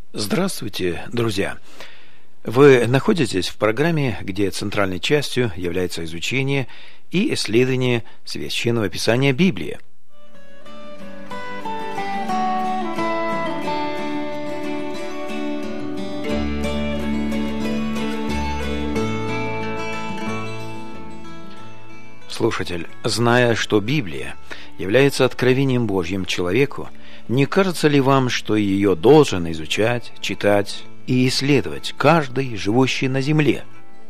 Здравствуйте, друзья! Вы находитесь в программе, где центральной частью является изучение и исследование Священного Писания Библии. Слушатель, зная, что Библия является откровением Божьим человеку, не кажется ли вам, что ее должен изучать, читать и исследовать каждый, живущий на земле?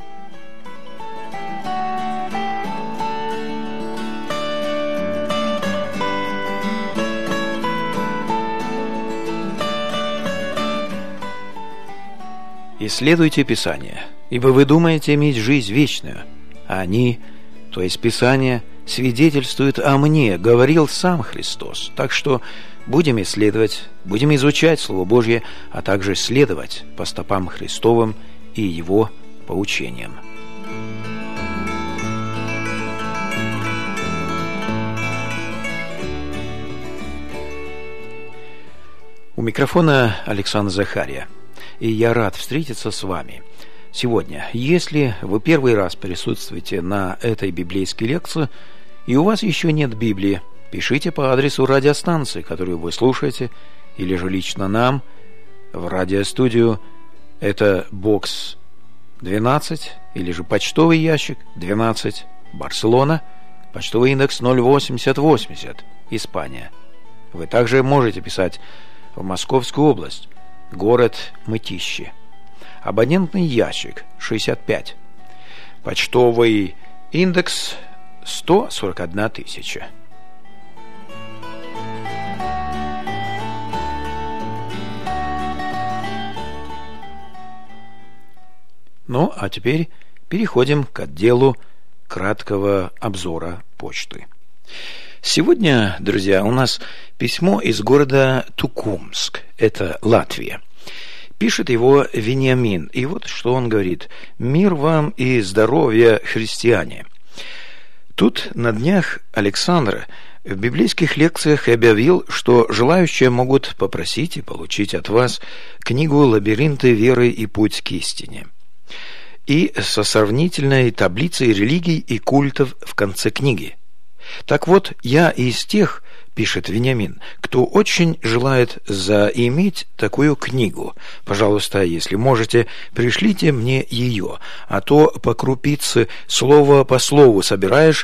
Исследуйте Писание, ибо вы думаете иметь жизнь вечную, а они, то есть Писание, свидетельствует о мне, говорил сам Христос. Так что будем исследовать, будем изучать Слово Божье, а также следовать по стопам Христовым и Его поучениям. У микрофона Александр Захария, и я рад встретиться с вами. Сегодня, если вы первый раз присутствуете на этой библейской лекции, и у вас еще нет Библии, пишите по адресу радиостанции, которую вы слушаете, или же лично нам, в радиостудию. Это бокс 12, или же почтовый ящик 12, Барселона, почтовый индекс 08080, Испания. Вы также можете писать в Московскую область, город Мытищи. Абонентный ящик 65, почтовый индекс 141 тысяча. Ну, а теперь переходим к отделу краткого обзора почты. Сегодня, друзья, у нас письмо из города Тукумск, это Латвия. Пишет его Вениамин, и вот что он говорит: «Мир вам и здоровья, христиане». Тут на днях Александр в библейских лекциях объявил, что желающие могут попросить и получить от вас книгу «Лабиринты веры и путь к истине» и со сравнительной таблицей религий и культов в конце книги. Так вот, я из тех, пишет Вениамин, кто очень желает заиметь такую книгу. Пожалуйста, если можете, пришлите мне ее, а то по крупице, слово по слову собираешь,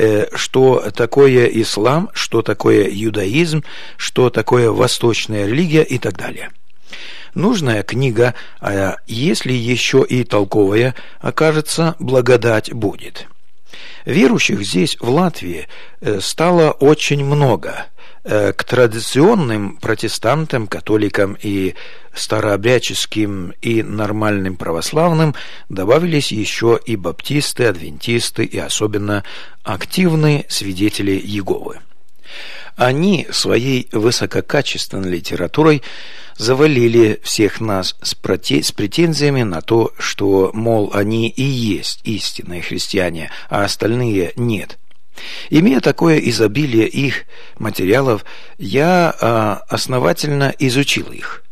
что такое ислам, что такое иудаизм, что такое восточная религия и так далее. Нужная книга, а если еще и толковая, окажется, благодать будет. Верующих здесь, в Латвии, стало очень много. К традиционным протестантам, католикам и старообрядческим и нормальным православным добавились еще и баптисты, адвентисты и особенно активные свидетели Иеговы. Они своей высококачественной литературой завалили всех нас с претензиями на то, что, мол, они и есть истинные христиане, а остальные нет. Имея такое изобилие их материалов, я основательно изучил их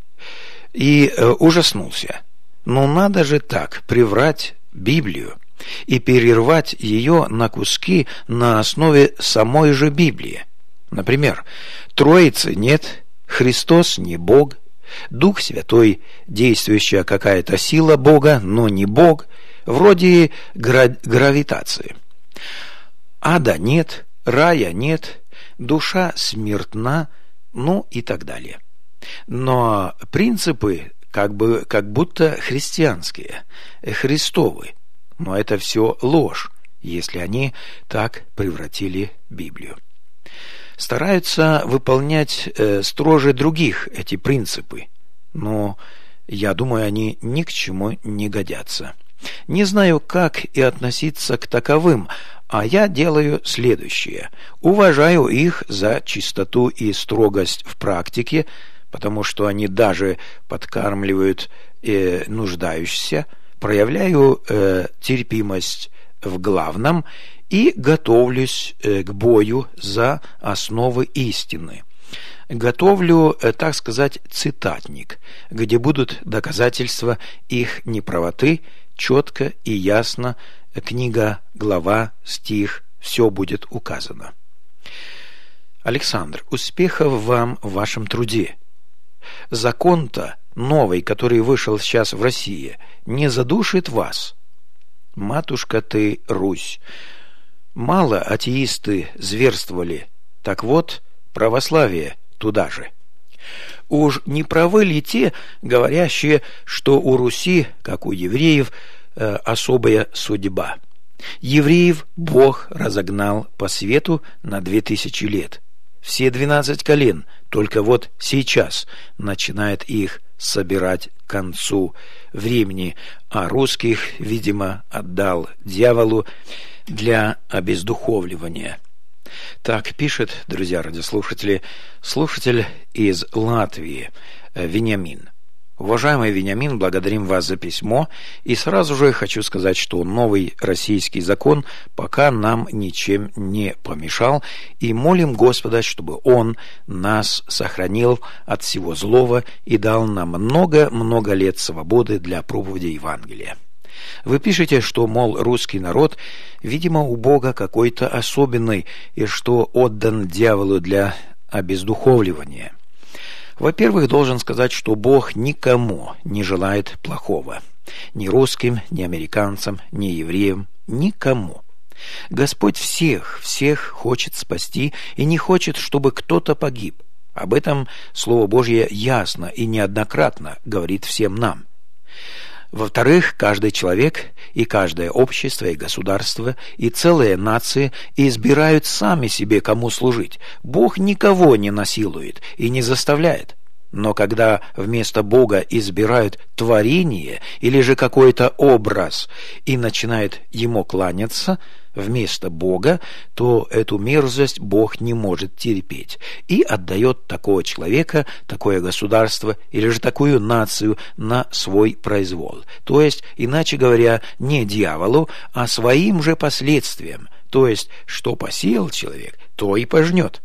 и ужаснулся. Но надо же так приврать Библию и перервать ее на куски на основе самой же Библии. Например, Троицы нет, Христос не Бог, Дух Святой – действующая какая-то сила Бога, но не Бог, вроде гравитации. Ада нет, рая нет, душа смертна, ну и так далее. Но принципы как будто христианские, христовы. Но это все ложь, если они так превратили Библию. Стараются выполнять строже других эти принципы, но я думаю, они ни к чему не годятся. Не знаю, как и относиться к таковым, а я делаю следующее. Уважаю их за чистоту и строгость в практике, потому что они даже подкармливают нуждающихся, проявляю терпимость в главном и готовлюсь к бою за основы истины. готовлю, так сказать, цитатник, где будут доказательства их неправоты, четко и ясно, книга, глава, стих, все будет указано. Александр, успехов вам в вашем труде. Закон-то новый, который вышел сейчас в России, не задушит вас. Матушка ты, Русь. Мало атеисты зверствовали, так вот, православие туда же. Уж не правы ли те, говорящие, что у Руси, как у евреев, особая судьба? Евреев Бог разогнал по свету на 2000 лет. Все 12 колен, только вот сейчас начинает их собирать к концу времени, а русских, видимо, отдал дьяволу для обездуховливания. Так пишет, друзья радиослушатели, слушатель из Латвии Вениамин. Уважаемый Вениамин, благодарим вас за письмо, и сразу же хочу сказать, что новый российский закон пока нам ничем не помешал, и молим Господа, чтобы Он нас сохранил от всего злого и дал нам много-много лет свободы для проповеди Евангелия. Вы пишете, что, мол, русский народ, видимо, у Бога какой-то особенный, и что отдан дьяволу для обездуховливания. Во-первых, должен сказать, что Бог никому не желает плохого. Ни русским, ни американцам, ни евреям, никому. Господь всех хочет спасти и не хочет, чтобы кто-то погиб. Об этом Слово Божье ясно и неоднократно говорит всем нам. Во-вторых, каждый человек и каждое общество и государство и целые нации избирают сами себе, кому служить. Бог никого не насилует и не заставляет. Но когда вместо Бога избирают творение или же какой-то образ и начинают ему кланяться вместо Бога, то эту мерзость Бог не может терпеть и отдает такого человека, такое государство или же такую нацию на свой произвол. То есть, иначе говоря, не дьяволу, а своим же последствиям. То есть, что посеял человек, то и пожнет.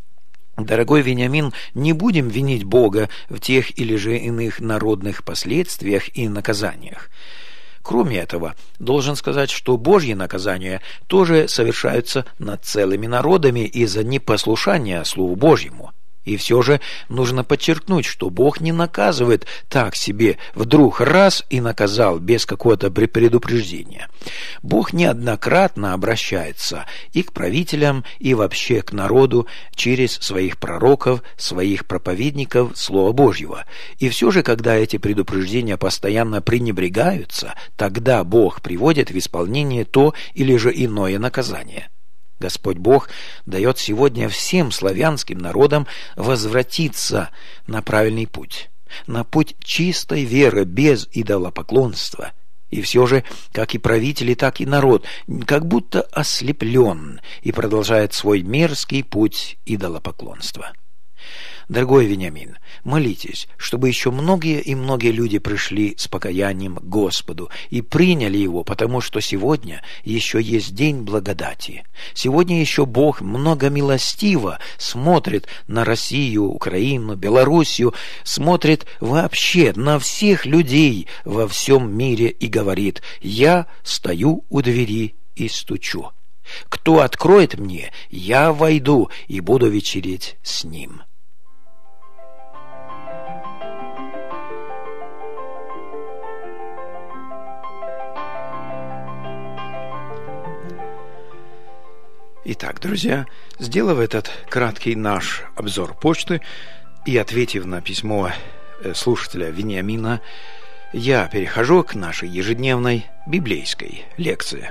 Дорогой Вениамин, не будем винить Бога в тех или же иных народных последствиях и наказаниях. Кроме этого, должен сказать, что Божьи наказания тоже совершаются над целыми народами из-за непослушания Слову Божьему. И все же нужно подчеркнуть, что Бог не наказывает так себе вдруг раз и наказал без какого-то предупреждения. Бог неоднократно обращается и к правителям, и вообще к народу через своих пророков, своих проповедников Слова Божьего. И все же, когда эти предупреждения постоянно пренебрегаются, тогда Бог приводит в исполнение то или же иное наказание. Господь Бог дает сегодня всем славянским народам возвратиться на правильный путь, на путь чистой веры без идолопоклонства. И все же, как и правители, так и народ, как будто ослеплен и продолжает свой мерзкий путь идолопоклонства. Дорогой Вениамин, молитесь, чтобы еще многие и многие люди пришли с покаянием к Господу и приняли Его, потому что сегодня еще есть день благодати. Сегодня еще Бог многомилостиво смотрит на Россию, Украину, Белоруссию, смотрит вообще на всех людей во всем мире и говорит: «Я стою у двери и стучу. Кто откроет мне, я войду и буду вечереть с ним». Итак, друзья, сделав этот краткий наш обзор почты и ответив на письмо слушателя Вениамина, я перехожу к нашей ежедневной библейской лекции.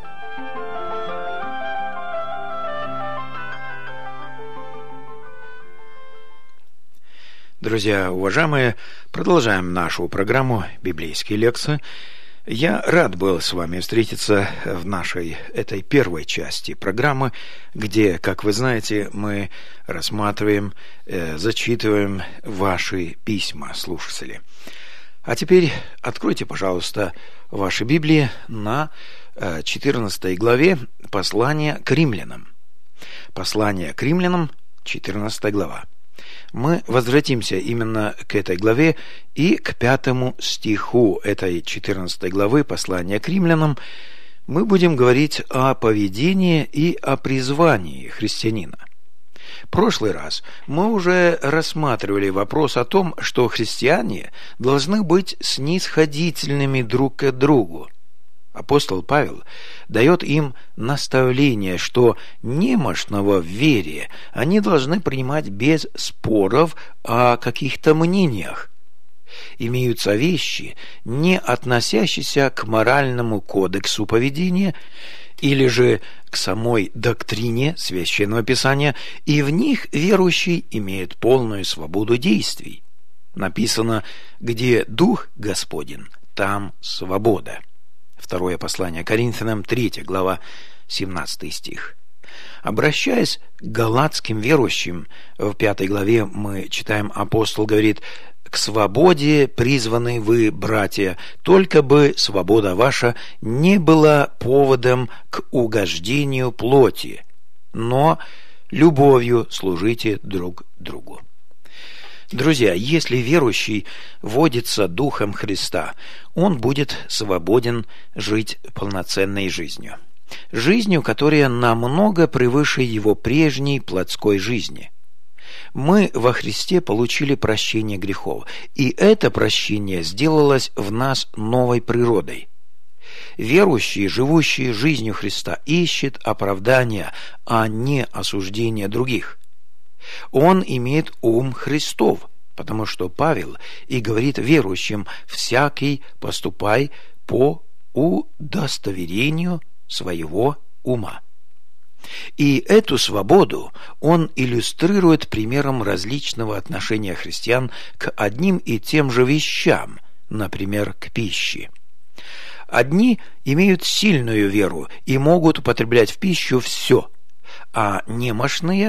Друзья, уважаемые, продолжаем нашу программу библейские лекции. Я рад был с вами встретиться в нашей этой первой части программы, где, как вы знаете, мы рассматриваем, зачитываем ваши письма, слушатели. А теперь откройте, пожалуйста, ваши Библии на 14 главе послания к римлянам. Послание к римлянам, 14 глава. мы возвратимся именно к этой главе и к 5 стиху этой 14 главы послания к римлянам. Мы будем говорить о поведении и о призвании христианина. В прошлый раз мы уже рассматривали вопрос о том, что христиане должны быть снисходительными друг к другу. Апостол Павел дает им наставление, что немощного в вере они должны принимать без споров о каких-то мнениях. Имеются вещи, не относящиеся к моральному кодексу поведения или же к самой доктрине Священного Писания, и в них верующий имеет полную свободу действий. Написано: «Где Дух Господень, там свобода». Второе послание Коринфянам, 3 глава, 17 стих. Обращаясь к галатским верующим, в 5 главе мы читаем, апостол говорит: «К свободе призваны вы, братья, только бы свобода ваша не была поводом к угождению плоти, но любовью служите друг другу». Друзья, если верующий водится Духом Христа, он будет свободен жить полноценной жизнью. Жизнью, которая намного превыше его прежней плотской жизни. Мы во Христе получили прощение грехов, и это прощение сделалось в нас новой природой. Верующий, живущий жизнью Христа, ищет оправдания, а не осуждения других. Он имеет ум Христов, потому что Павел и говорит верующим: «Всякий поступай по удостоверению своего ума». И эту свободу он иллюстрирует примером различного отношения христиан к одним и тем же вещам, например, к пище. Одни имеют сильную веру и могут употреблять в пищу все, а немощные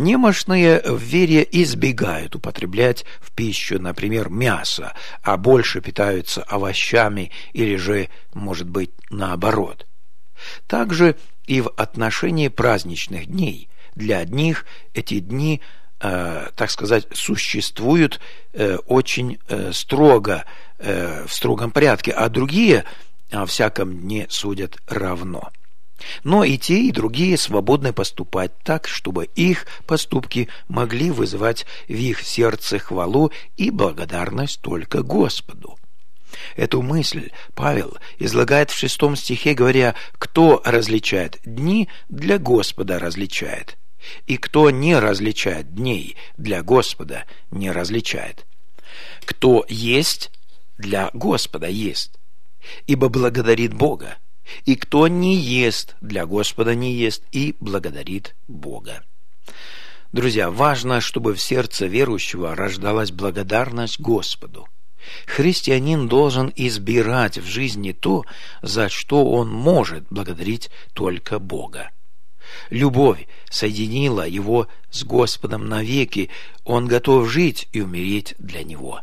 в вере избегают употреблять в пищу, например, мясо, а больше питаются овощами или же, может быть, наоборот. Также и в отношении праздничных дней. Для одних эти дни, так сказать, существуют очень строго, в строгом порядке, а другие о всяком дне судят равно. Но и те, и другие свободны поступать так, чтобы их поступки могли вызывать в их сердце хвалу и благодарность только Господу. Эту мысль Павел излагает в 6 стихе, говоря: «Кто различает дни, для Господа различает, и кто не различает дней, для Господа не различает. Кто есть, для Господа есть, ибо благодарит Бога, и кто не ест, для Господа не ест, и благодарит Бога». Друзья, важно, чтобы в сердце верующего рождалась благодарность Господу. Христианин должен избирать в жизни то, за что он может благодарить только Бога. Любовь соединила его с Господом навеки, он готов жить и умереть для Него.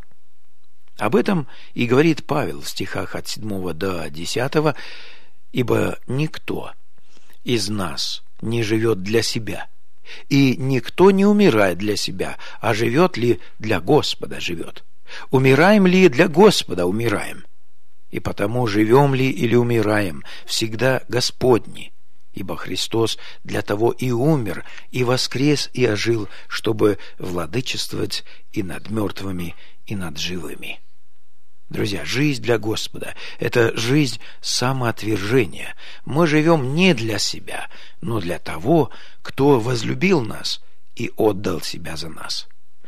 Об этом и говорит Павел в стихах от 7 до 10: «Ибо никто из нас не живет для себя, и никто не умирает для себя, а живет ли, для Господа живет. Умираем ли, для Господа умираем. И потому живем ли или умираем, всегда Господни. Ибо Христос для того и умер, и воскрес, и ожил, чтобы владычествовать и над мертвыми, и над живыми». Друзья, жизнь для Господа – это жизнь самоотвержения. Мы живем не для себя, но для того, кто возлюбил нас и отдал себя за нас.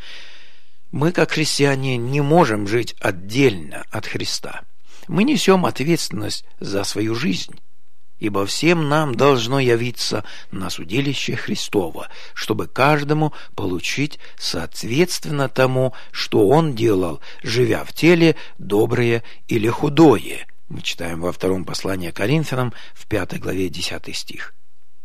Мы, как христиане, не можем жить отдельно от Христа. Мы несем ответственность за свою жизнь, ибо всем нам должно явиться на судилище Христово, чтобы каждому получить соответственно тому, что он делал, живя в теле, доброе или худое. Мы читаем во 2 послании к Коринфянам, в 5 главе 10 стих.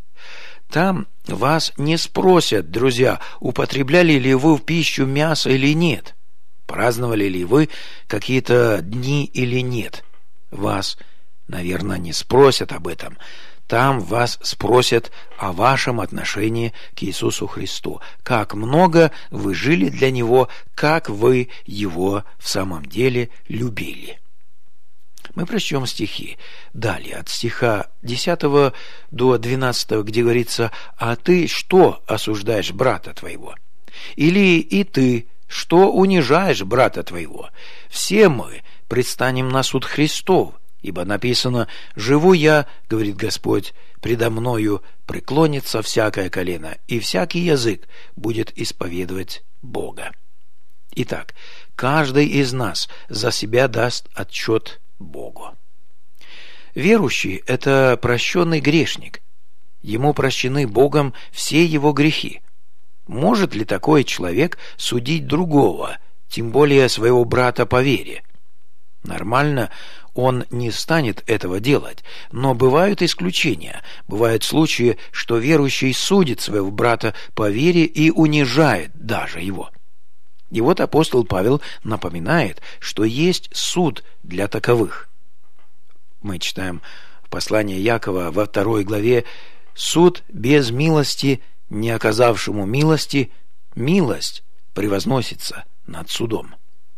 Там вас не спросят, друзья, употребляли ли вы в пищу мясо или нет, праздновали ли вы какие-то дни или нет. Вас, наверное, не спросят об этом. Там вас спросят о вашем отношении к Иисусу Христу. Как много вы жили для Него, как вы Его в самом деле любили. Мы прочтем стихи. Далее, от стиха 10 до 12, где говорится: «А ты что осуждаешь брата твоего? Или и ты что унижаешь брата твоего? Все мы предстанем на суд Христов, ибо написано: живу я, говорит Господь, предо мною преклонится всякое колено, и всякий язык будет исповедовать Бога». Итак, каждый из нас за себя даст отчет Богу. Верующий – это прощенный грешник. Ему прощены Богом все его грехи. Может ли такой человек судить другого, тем более своего брата по вере? Нормально он не станет этого делать, но бывают исключения. Бывают случаи, что верующий судит своего брата по вере и унижает даже его. И вот апостол Павел напоминает, что есть суд для таковых. Мы читаем в послании Якова во 2 главе: «Суд без милости, не оказавшему милости, милость превозносится над судом».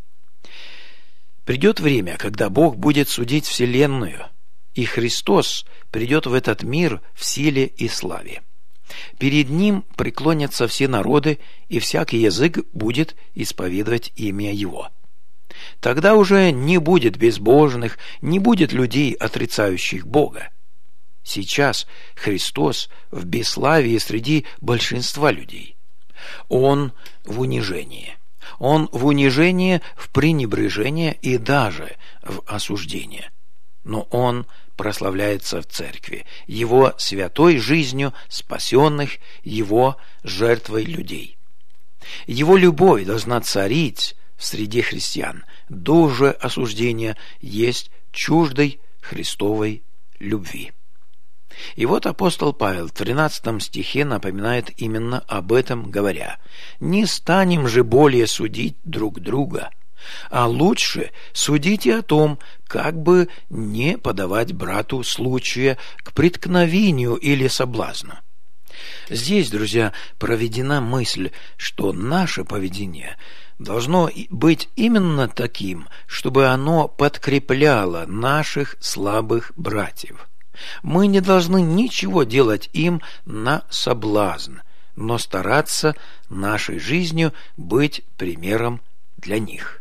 Придет время, когда Бог будет судить вселенную, и Христос придет в этот мир в силе и славе. Перед Ним преклонятся все народы, и всякий язык будет исповедовать имя Его. Тогда уже не будет безбожных, не будет людей, отрицающих Бога. Сейчас Христос в бесславии среди большинства людей. Он в унижении. Он в унижении, в пренебрежении и даже в осуждении. Но Он прославляется в церкви, Его святой жизнью спасенных, Его жертвой людей. Его любовь должна царить в среде христиан. Дождь осуждения есть чуждой Христовой любви. И вот апостол Павел в 13 стихе напоминает именно об этом, говоря: «Не станем же более судить друг друга, а лучше судите о том, как бы не подавать брату случая к преткновению или соблазну». Здесь, друзья, проведена мысль, что наше поведение должно быть именно таким, чтобы оно подкрепляло наших слабых братьев. Мы не должны ничего делать им на соблазн, но стараться нашей жизнью быть примером для них.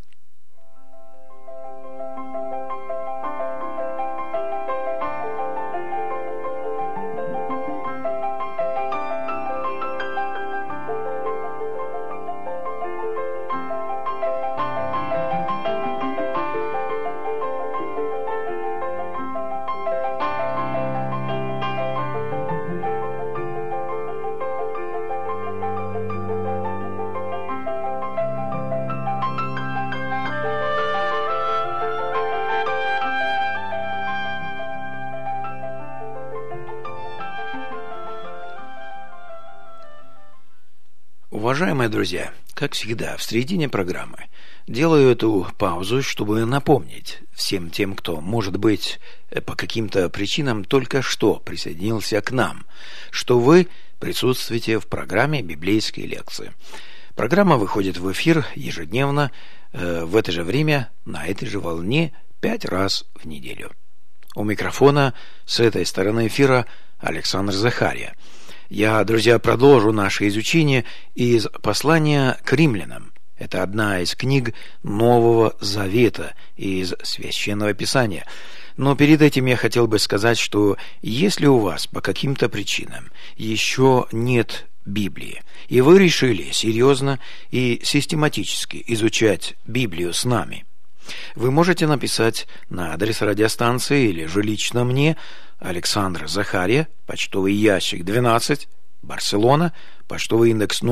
Уважаемые друзья, как всегда, в середине программы делаю эту паузу, чтобы напомнить всем тем, кто, может быть, по каким-то причинам только что присоединился к нам, что вы присутствуете в программе «Библейские лекции». Программа выходит в эфир ежедневно в это же время, на этой же волне, 5 раз в неделю. У микрофона с этой стороны эфира Александр Захария. Я, друзья, продолжу наше изучение из послания к римлянам. Это одна из книг Нового Завета из Священного Писания. Но перед этим я хотел бы сказать, что если у вас по каким-то причинам еще нет Библии, и вы решили серьезно и систематически изучать Библию с нами, вы можете написать на адрес радиостанции или же лично мне: Александр Захария, почтовый ящик 12, Барселона, почтовый индекс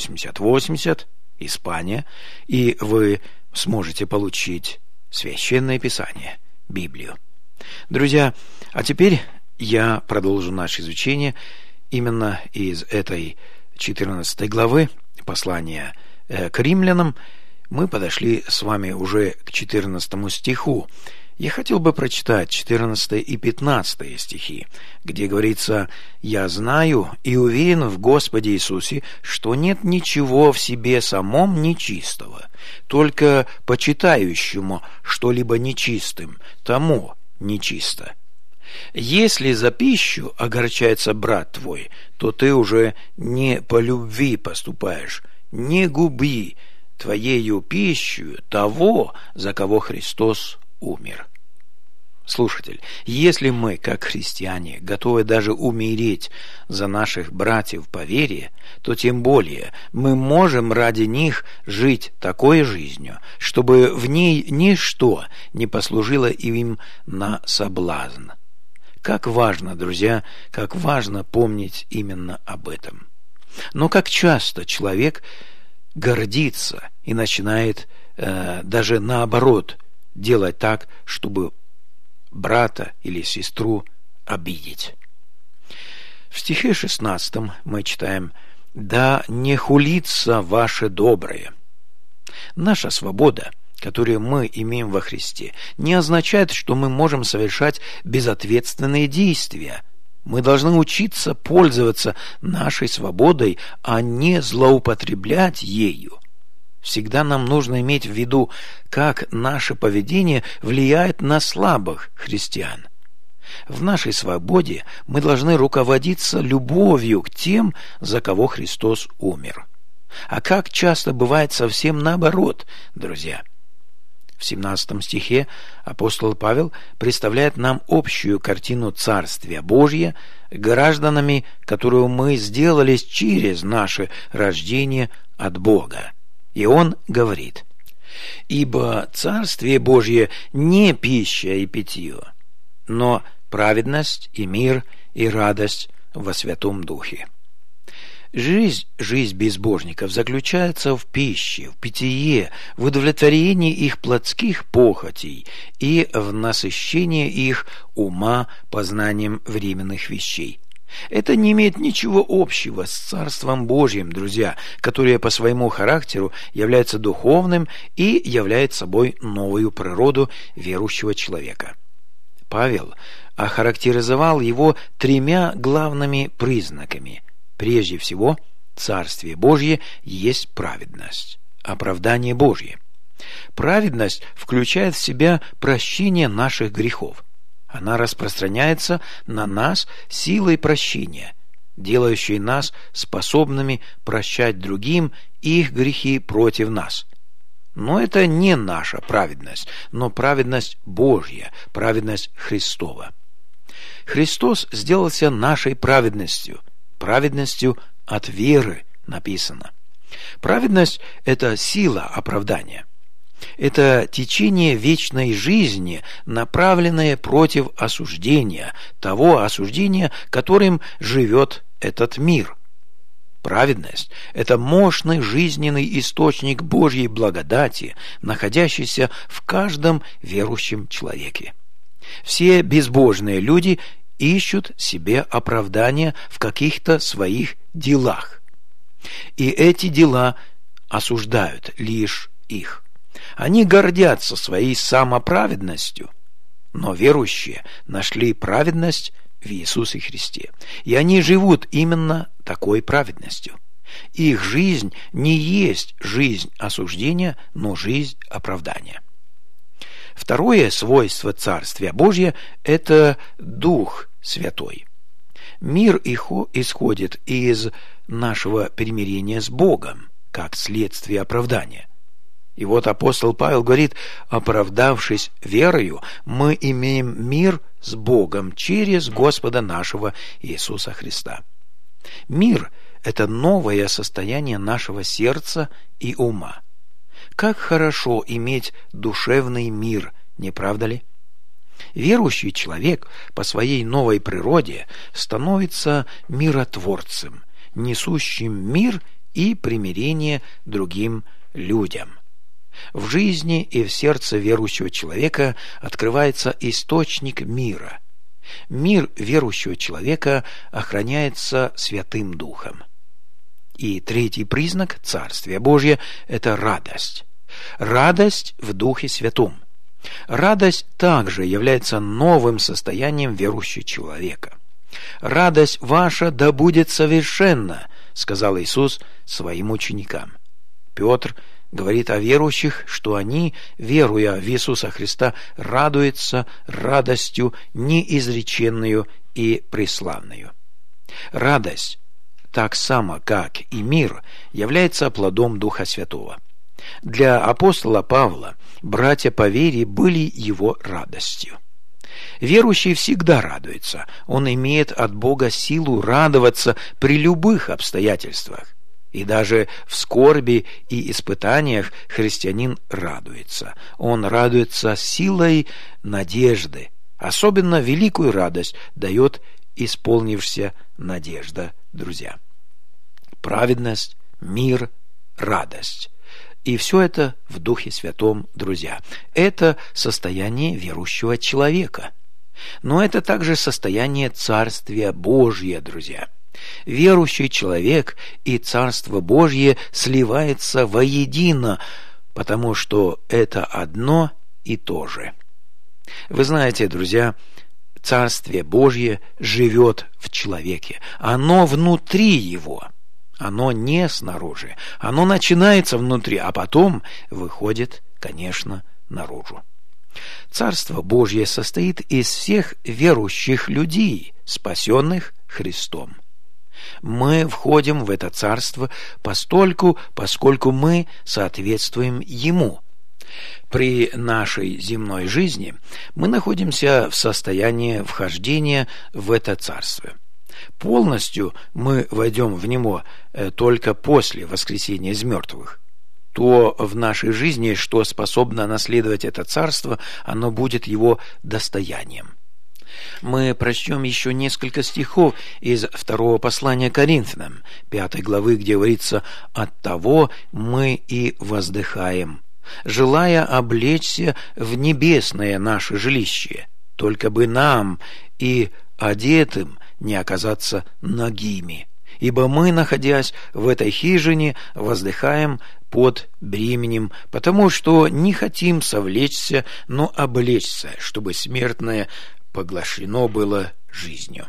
08080, Испания, и вы сможете получить Священное Писание, Библию. Друзья, а теперь я продолжу наше изучение именно из этой 14 главы послания к римлянам. Мы подошли с вами уже к 14 стиху. Я хотел бы прочитать 14 и 15 стихи, где говорится: «Я знаю и уверен в Господе Иисусе, что нет ничего в себе самом нечистого, только почитающему что-либо нечистым, тому нечисто. Если за пищу огорчается брат твой, то ты уже не по любви поступаешь, не губи твоею пищу того, за кого Христос умер». Слушатель, если мы, как христиане, готовы даже умереть за наших братьев по вере, то тем более мы можем ради них жить такой жизнью, чтобы в ней ничто не послужило им на соблазн. Как важно, друзья, как важно помнить именно об этом. Но как часто человек гордится и начинает даже наоборот делать так, чтобы брата или сестру обидеть. В стихе 16 мы читаем: «Да не хулится ваше доброе». Наша свобода, которую мы имеем во Христе, не означает, что мы можем совершать безответственные действия. Мы должны учиться пользоваться нашей свободой, а не злоупотреблять ею. Всегда нам нужно иметь в виду, как наше поведение влияет на слабых христиан. В нашей свободе мы должны руководиться любовью к тем, за кого Христос умер. А как часто бывает совсем наоборот, друзья? В 17 стихе апостол Павел представляет нам общую картину Царствия Божия, гражданами которого мы сделались через наше рождение от Бога. И он говорит: «Ибо Царствие Божье не пища и питье, но праведность и мир и радость во Святом Духе». Жизнь безбожников заключается в пище, в питье, в удовлетворении их плотских похотей и в насыщении их ума познанием временных вещей. Это не имеет ничего общего с Царством Божьим, друзья, которое по своему характеру является духовным и является собой новую природу верующего человека. Павел охарактеризовал его 3 главными признаками. Прежде всего, Царствие Божье есть праведность, оправдание Божье. Праведность включает в себя прощение наших грехов. Она распространяется на нас силой прощения, делающей нас способными прощать другим их грехи против нас. Но это не наша праведность, но праведность Божья, праведность Христова. Христос сделался нашей праведностью, праведностью от веры написано. Праведность – это сила оправдания. Это течение вечной жизни, направленное против осуждения, того осуждения, которым живет этот мир. Праведность – это мощный жизненный источник Божьей благодати, находящийся в каждом верующем человеке. Все безбожные люди ищут себе оправдания в каких-то своих делах. И эти дела осуждают лишь их. Они гордятся своей самоправедностью, но верующие нашли праведность в Иисусе Христе, и они живут именно такой праведностью. Их жизнь не есть жизнь осуждения, но жизнь оправдания. Второе свойство Царствия Божия – это Дух Святой. Мир исходит из нашего примирения с Богом, как следствие оправдания. И вот апостол Павел говорит: оправдавшись верою, мы имеем мир с Богом через Господа нашего Иисуса Христа. Мир – это новое состояние нашего сердца и ума. Как хорошо иметь душевный мир, не правда ли? Верующий человек по своей новой природе становится миротворцем, несущим мир и примирение другим людям. В жизни и в сердце верующего человека открывается источник мира. Мир верующего человека охраняется Святым Духом. И третий признак Царствия Божия – это радость. Радость в Духе Святом. Радость также является новым состоянием верующего человека. «Радость ваша да будет совершенна», — сказал Иисус своим ученикам. Петр говорит о верующих, что они, веруя в Иисуса Христа, радуются радостью неизреченную и преславную. Радость, так само как и мир, является плодом Духа Святого. Для апостола Павла братья по вере были его радостью. Верующий всегда радуется, он имеет от Бога силу радоваться при любых обстоятельствах. И даже в скорби и испытаниях христианин радуется. Он радуется силой надежды. Особенно великую радость дает исполнившаяся надежда, друзья. Праведность, мир, радость. И все это в Духе Святом, друзья. Это состояние верующего человека. Но это также состояние Царствия Божия, друзья. Верующий человек и Царство Божье сливается воедино, потому что это одно и то же. Вы знаете, друзья, Царствие Божье живет в человеке. Оно внутри его. Оно не снаружи. Оно начинается внутри, а потом выходит, конечно, наружу. Царство Божье состоит из всех верующих людей, спасенных Христом. Мы входим в это царство поскольку мы соответствуем Ему. При нашей земной жизни мы находимся в состоянии вхождения в это царство. Полностью мы войдем в него только после воскресения из мертвых. То в нашей жизни, что способно наследовать это царство, оно будет его достоянием. Мы прочтем еще несколько стихов из 2 послания Коринфянам, 5 главы, где говорится: «Оттого мы и воздыхаем, желая облечься в небесное наше жилище, только бы нам и одетым не оказаться нагими. Ибо мы, находясь в этой хижине, воздыхаем под бременем, потому что не хотим совлечься, но облечься, чтобы смертное поглощено было жизнью».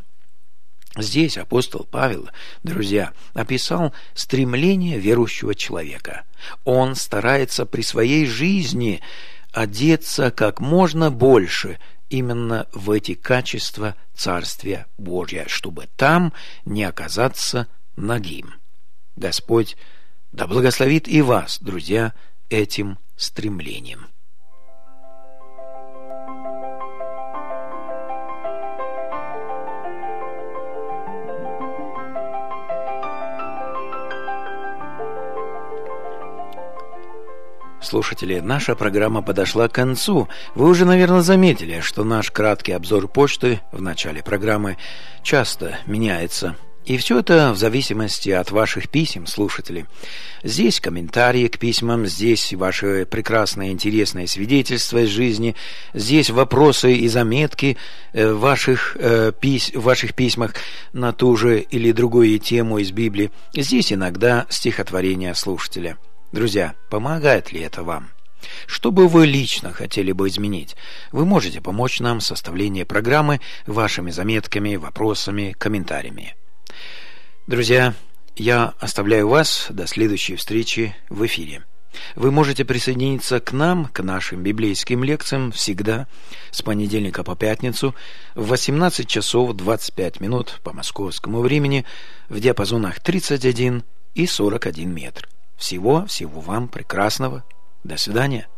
Здесь апостол Павел, друзья, описал стремление верующего человека. Он старается при своей жизни одеться как можно больше именно в эти качества Царствия Божия, чтобы там не оказаться нагим. Господь да благословит и вас, друзья, этим стремлением. Слушатели, наша программа подошла к концу. Вы уже, наверное, заметили, что наш краткий обзор почты в начале программы часто меняется. И все это в зависимости от ваших писем, слушатели. Здесь комментарии к письмам, здесь ваши прекрасные, интересные свидетельства из жизни, здесь вопросы и заметки в ваших письмах на ту же или другую тему из Библии. Здесь иногда стихотворения слушателя. Друзья, помогает ли это вам? Что бы вы лично хотели бы изменить? Вы можете помочь нам в составлении программы вашими заметками, вопросами, комментариями. Друзья, я оставляю вас до следующей встречи в эфире. Вы можете присоединиться к нам, к нашим библейским лекциям всегда с понедельника по пятницу в 18 часов 25 минут по московскому времени в диапазонах 31 и 41 метр. Всего вам прекрасного. До свидания.